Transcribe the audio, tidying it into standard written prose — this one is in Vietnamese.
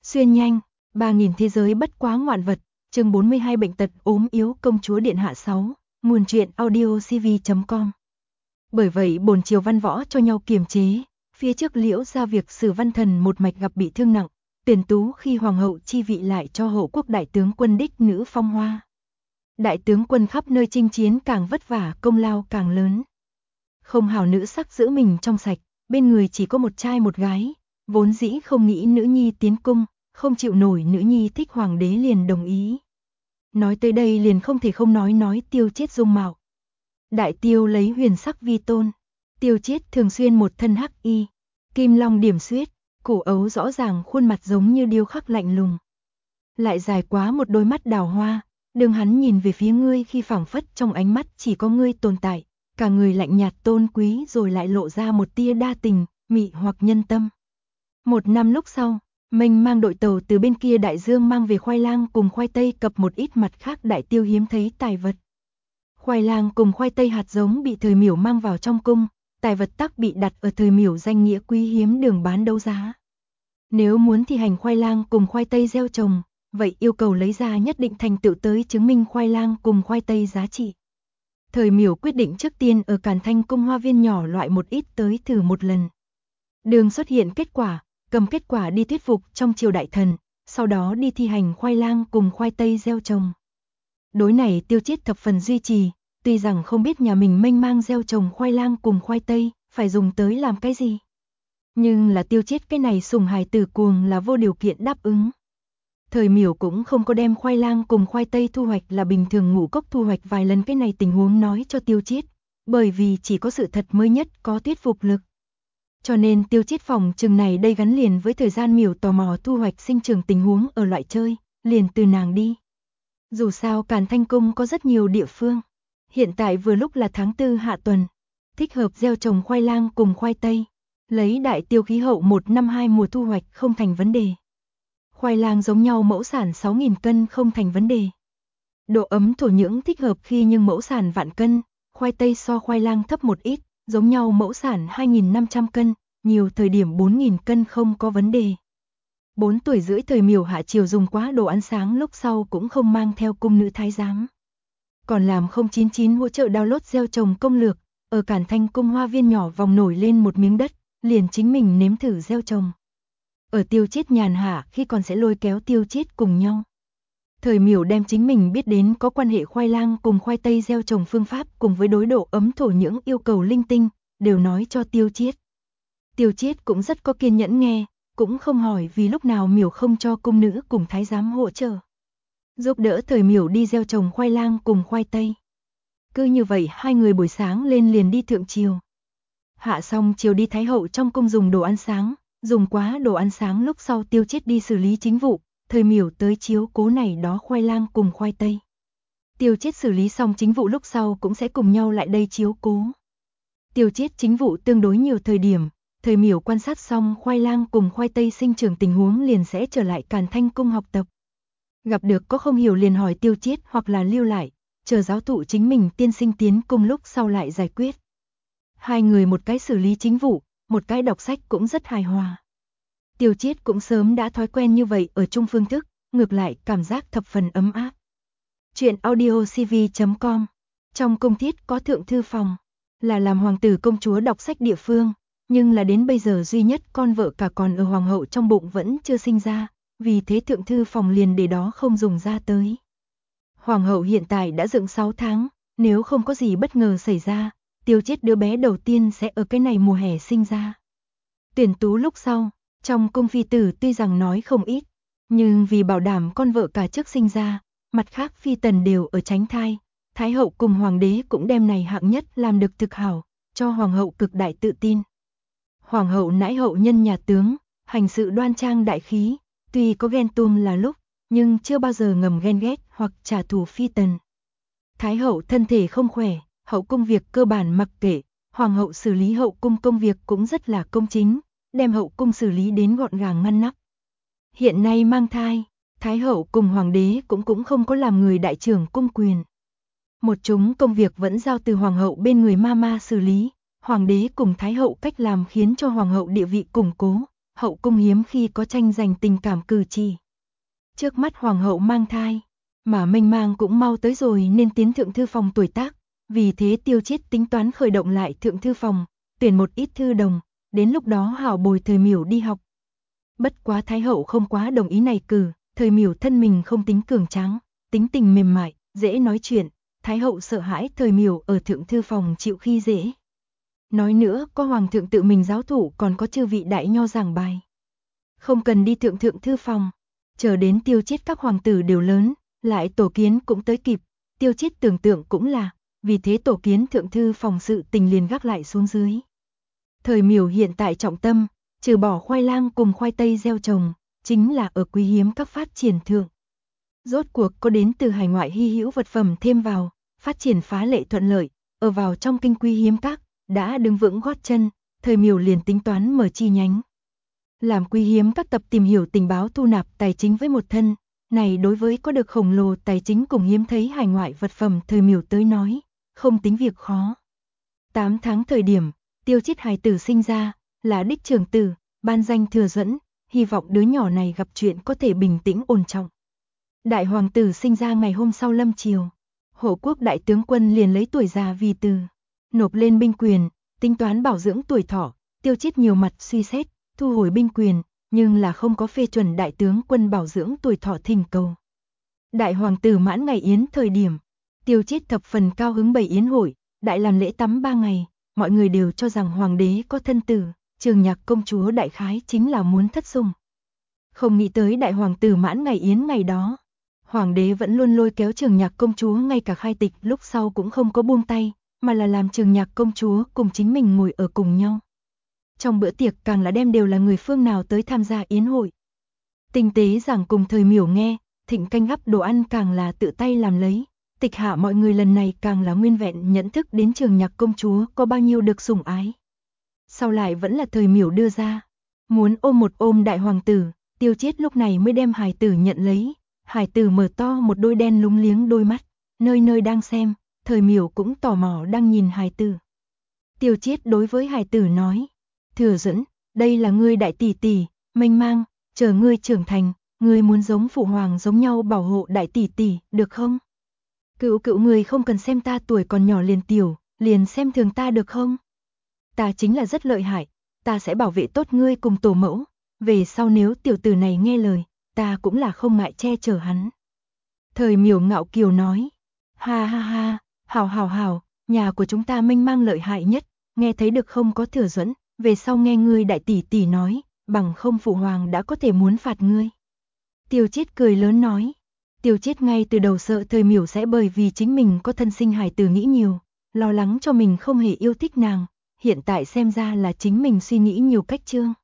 Xuyên nhanh, 3000 thế giới bất quá ngoạn vật, chương 42 bệnh tật ốm yếu công chúa điện hạ 6, nguồn truyện audiocv.com. Bởi vậy bổn triều văn võ cho nhau kiềm chế, phía trước liễu ra việc Sử Văn Thần một mạch gặp bị thương nặng, tuyển tú khi hoàng hậu chi vị lại cho hộ quốc đại tướng quân đích nữ phong hoa. Đại tướng quân khắp nơi chinh chiến càng vất vả công lao càng lớn. Không hảo nữ sắc giữ mình trong sạch, bên người chỉ có một trai một gái, vốn dĩ không nghĩ nữ nhi tiến cung, không chịu nổi nữ nhi thích hoàng đế liền đồng ý. Nói tới đây liền không thể không nói Tiêu Chiết dung mạo. Đại Tiêu lấy huyền sắc vi tôn, Tiêu Chiết thường xuyên một thân hắc y, kim long điểm xuyết, cổ ấu rõ ràng khuôn mặt giống như điêu khắc lạnh lùng. Lại dài quá một đôi mắt đào hoa, đường hắn nhìn về phía ngươi khi phảng phất trong ánh mắt chỉ có ngươi tồn tại, cả người lạnh nhạt tôn quý rồi lại lộ ra một tia đa tình, mị hoặc nhân tâm. Một năm lúc sau, Minh mang đội tàu từ bên kia đại dương mang về khoai lang cùng khoai tây cập một ít mặt khác Đại Tiêu hiếm thấy tài vật. Khoai lang cùng khoai tây hạt giống bị Thời Miểu mang vào trong cung, tài vật tắc bị đặt ở Thời Miểu danh nghĩa quý hiếm đường bán đấu giá. Nếu muốn thi hành khoai lang cùng khoai tây gieo trồng, vậy yêu cầu lấy ra nhất định thành tựu tới chứng minh khoai lang cùng khoai tây giá trị. Thời Miểu quyết định trước tiên ở Càn Thanh cung hoa viên nhỏ loại một ít tới thử một lần. Đường xuất hiện kết quả, cầm kết quả đi thuyết phục trong triều đại thần, sau đó đi thi hành khoai lang cùng khoai tây gieo trồng. Đối này Tiêu Chiết thập phần duy trì, tuy rằng không biết nhà mình mênh mang gieo trồng khoai lang cùng khoai tây, phải dùng tới làm cái gì. Nhưng là Tiêu Chiết cái này sủng hài tử cuồng là vô điều kiện đáp ứng. Thời Miểu cũng không có đem khoai lang cùng khoai tây thu hoạch là bình thường ngũ cốc thu hoạch vài lần cái này tình huống nói cho Tiêu Chiết, bởi vì chỉ có sự thật mới nhất có thuyết phục lực. Cho nên Tiêu Chiết phòng chừng này đây gắn liền với thời gian Miểu tò mò thu hoạch sinh trưởng tình huống ở loại chơi, liền từ nàng đi. Dù sao Càn Thanh cung có rất nhiều địa phương, hiện tại vừa lúc là tháng 4 hạ tuần, thích hợp gieo trồng khoai lang cùng khoai tây, lấy Đại Tiêu khí hậu 1 năm 2 mùa thu hoạch không thành vấn đề. Khoai lang giống nhau mẫu sản 6.000 cân không thành vấn đề. Độ ấm thổ nhưỡng thích hợp khi nhưng mẫu sản vạn cân, khoai tây so khoai lang thấp một ít, giống nhau mẫu sản 2.500 cân, nhiều thời điểm 4.000 cân không có vấn đề. 4 tuổi rưỡi Thời Miểu hạ triều dùng quá đồ ăn sáng lúc sau cũng không mang theo cung nữ thái giám. Còn làm 099 hỗ trợ download gieo trồng công lược, ở Càn Thanh cung hoa viên nhỏ vòng nổi lên một miếng đất, liền chính mình nếm thử gieo trồng. Ở Tiêu Chiết nhàn hạ khi còn sẽ lôi kéo Tiêu Chiết cùng nhau. Thời Miểu đem chính mình biết đến có quan hệ khoai lang cùng khoai tây gieo trồng phương pháp cùng với đối độ ấm thổ nhưỡng yêu cầu linh tinh, đều nói cho Tiêu Chiết. Tiêu Chiết cũng rất có kiên nhẫn nghe, cũng không hỏi vì lúc nào Miểu không cho cung nữ cùng thái giám hỗ trợ. Giúp đỡ Thời Miểu đi gieo trồng khoai lang cùng khoai tây. Cứ như vậy hai người buổi sáng lên liền đi thượng triều. Hạ xong chiều đi Thái hậu trong cung dùng đồ ăn sáng, dùng quá đồ ăn sáng lúc sau Tiêu Chiết đi xử lý chính vụ, Thời Miểu tới chiếu cố này đó khoai lang cùng khoai tây. Tiêu Chiết xử lý xong chính vụ lúc sau cũng sẽ cùng nhau lại đây chiếu cố. Tiêu Chiết chính vụ tương đối nhiều thời điểm, Thời Miểu quan sát xong khoai lang cùng khoai tây sinh trưởng tình huống liền sẽ trở lại Càn Thanh cung học tập. Gặp được có không hiểu liền hỏi Tiêu Chiết hoặc là lưu lại, chờ giáo thụ chính mình tiên sinh tiến cung lúc sau lại giải quyết. Hai người một cái xử lý chính vụ, một cái đọc sách cũng rất hài hòa. Tiêu Chiết cũng sớm đã thói quen như vậy ở chung phương thức, ngược lại cảm giác thập phần ấm áp. Chuyện audiocv.com. Trong cung thiết có thượng thư phòng, là làm hoàng tử công chúa đọc sách địa phương, nhưng là đến bây giờ duy nhất con vợ cả còn ở hoàng hậu trong bụng vẫn chưa sinh ra, vì thế thượng thư phòng liền để đó không dùng ra tới. Hoàng hậu hiện tại đã dựng 6 tháng, nếu không có gì bất ngờ xảy ra, Tiêu Chiết đứa bé đầu tiên sẽ ở cái này mùa hè sinh ra. Tuyển tú lúc sau, trong cung phi tử tuy rằng nói không ít, nhưng vì bảo đảm con vợ cả trước sinh ra, mặt khác phi tần đều ở tránh thai, Thái hậu cùng hoàng đế cũng đem này hạng nhất làm được thực hảo, cho hoàng hậu cực đại tự tin. Hoàng hậu nãi hậu nhân nhà tướng, hành sự đoan trang đại khí, tuy có ghen tuông là lúc, nhưng chưa bao giờ ngầm ghen ghét hoặc trả thù phi tần. Thái hậu thân thể không khỏe, hậu cung việc cơ bản mặc kệ, hoàng hậu xử lý hậu cung công việc cũng rất là công chính, đem hậu cung xử lý đến gọn gàng ngăn nắp. Hiện nay mang thai, Thái hậu cùng hoàng đế cũng không có làm người đại trưởng cung quyền. Một chúng công việc vẫn giao từ hoàng hậu bên người mama xử lý, hoàng đế cùng Thái hậu cách làm khiến cho hoàng hậu địa vị củng cố, hậu cung hiếm khi có tranh giành tình cảm cử chỉ. Trước mắt hoàng hậu mang thai, mà mênh mang cũng mau tới rồi nên tiến thượng thư phòng tuổi tác, vì thế Tiêu Chiết tính toán khởi động lại thượng thư phòng, tuyển một ít thư đồng, đến lúc đó hảo bồi Thời Miểu đi học. Bất quá Thái hậu không quá đồng ý này cử, Thời Miểu thân mình không tính cường tráng, tính tình mềm mại, dễ nói chuyện, Thái hậu sợ hãi Thời Miểu ở thượng thư phòng chịu khi dễ. Nói nữa, có hoàng thượng tự mình giáo thủ còn có chư vị đại nho giảng bài. Không cần đi thượng thư phòng, chờ đến Tiêu Chiết các hoàng tử đều lớn, lại tổ kiến cũng tới kịp, Tiêu Chiết tưởng tượng cũng là, vì thế tổ kiến thượng thư phòng sự tình liền gác lại xuống dưới. Thời Miểu hiện tại trọng tâm, trừ bỏ khoai lang cùng khoai tây gieo trồng, chính là ở quý hiếm các phát triển thượng. Rốt cuộc có đến từ hải ngoại hy hữu vật phẩm thêm vào, phát triển phá lệ thuận lợi, ở vào trong kinh quý hiếm các, đã đứng vững gót chân, Thời Miểu liền tính toán mở chi nhánh. Làm quý hiếm các tập tìm hiểu tình báo thu nạp tài chính với một thân, này đối với có được khổng lồ tài chính cùng hiếm thấy hải ngoại vật phẩm Thời Miểu tới nói, không tính việc khó. 8 tháng thời điểm, Tiêu Chiết hài tử sinh ra, là đích trưởng tử, ban danh Thừa Duẫn, hy vọng đứa nhỏ này gặp chuyện có thể bình tĩnh ổn trọng. Đại hoàng tử sinh ra ngày hôm sau lâm chiều, hộ quốc đại tướng quân liền lấy tuổi già vì từ, nộp lên binh quyền, tính toán bảo dưỡng tuổi thọ, Tiêu Chiết nhiều mặt suy xét, thu hồi binh quyền, nhưng là không có phê chuẩn đại tướng quân bảo dưỡng tuổi thọ thỉnh cầu. Đại hoàng tử mãn ngày yến thời điểm, Tiêu Chiết thập phần cao hứng bày yến hội, đại làm lễ tắm 3 ngày, mọi người đều cho rằng hoàng đế có thân tử, Trường Nhạc công chúa đại khái chính là muốn thất sủng. Không nghĩ tới đại hoàng tử mãn ngày yến ngày đó, hoàng đế vẫn luôn lôi kéo Trường Nhạc công chúa ngay cả khai tịch lúc sau cũng không có buông tay, mà là làm Trường Nhạc công chúa cùng chính mình ngồi ở cùng nhau. Trong bữa tiệc càng là đem đều là người phương nào tới tham gia yến hội. Tinh tế giảng cùng Thời Miểu nghe, thịnh canh gắp đồ ăn càng là tự tay làm lấy. Tịch hạ mọi người lần này càng là nguyên vẹn nhận thức đến Trường Nhạc công chúa có bao nhiêu được sủng ái. Sau lại vẫn là Thời Miểu đưa ra, muốn ôm một ôm đại hoàng tử, Tiêu Chiết lúc này mới đem hài tử nhận lấy. Hài tử mở to một đôi đen lúng liếng đôi mắt, nơi nơi đang xem, Thời Miểu cũng tò mò đang nhìn hài tử. Tiêu Chiết đối với hài tử nói, Thừa Duẫn, đây là ngươi đại tỷ tỷ, mênh mang, chờ ngươi trưởng thành, ngươi muốn giống phụ hoàng giống nhau bảo hộ đại tỷ tỷ, được không? Cựu ngươi không cần xem ta tuổi còn nhỏ liền tiểu, liền xem thường ta được không? Ta chính là rất lợi hại, ta sẽ bảo vệ tốt ngươi cùng tổ mẫu, về sau nếu tiểu tử này nghe lời, ta cũng là không ngại che chở hắn. Thời Miểu ngạo kiều nói, ha ha ha, hảo, nhà của chúng ta mênh mang lợi hại nhất, nghe thấy được không có Thừa Duẫn, về sau nghe ngươi đại tỷ tỷ nói, bằng không phụ hoàng đã có thể muốn phạt ngươi. Tiêu Chiết cười lớn nói, Tiêu Chiết ngay từ đầu sợ Thời Miểu sẽ bởi vì chính mình có thân sinh hài tử nghĩ nhiều, lo lắng cho mình không hề yêu thích nàng, hiện tại xem ra là chính mình suy nghĩ nhiều cách chương.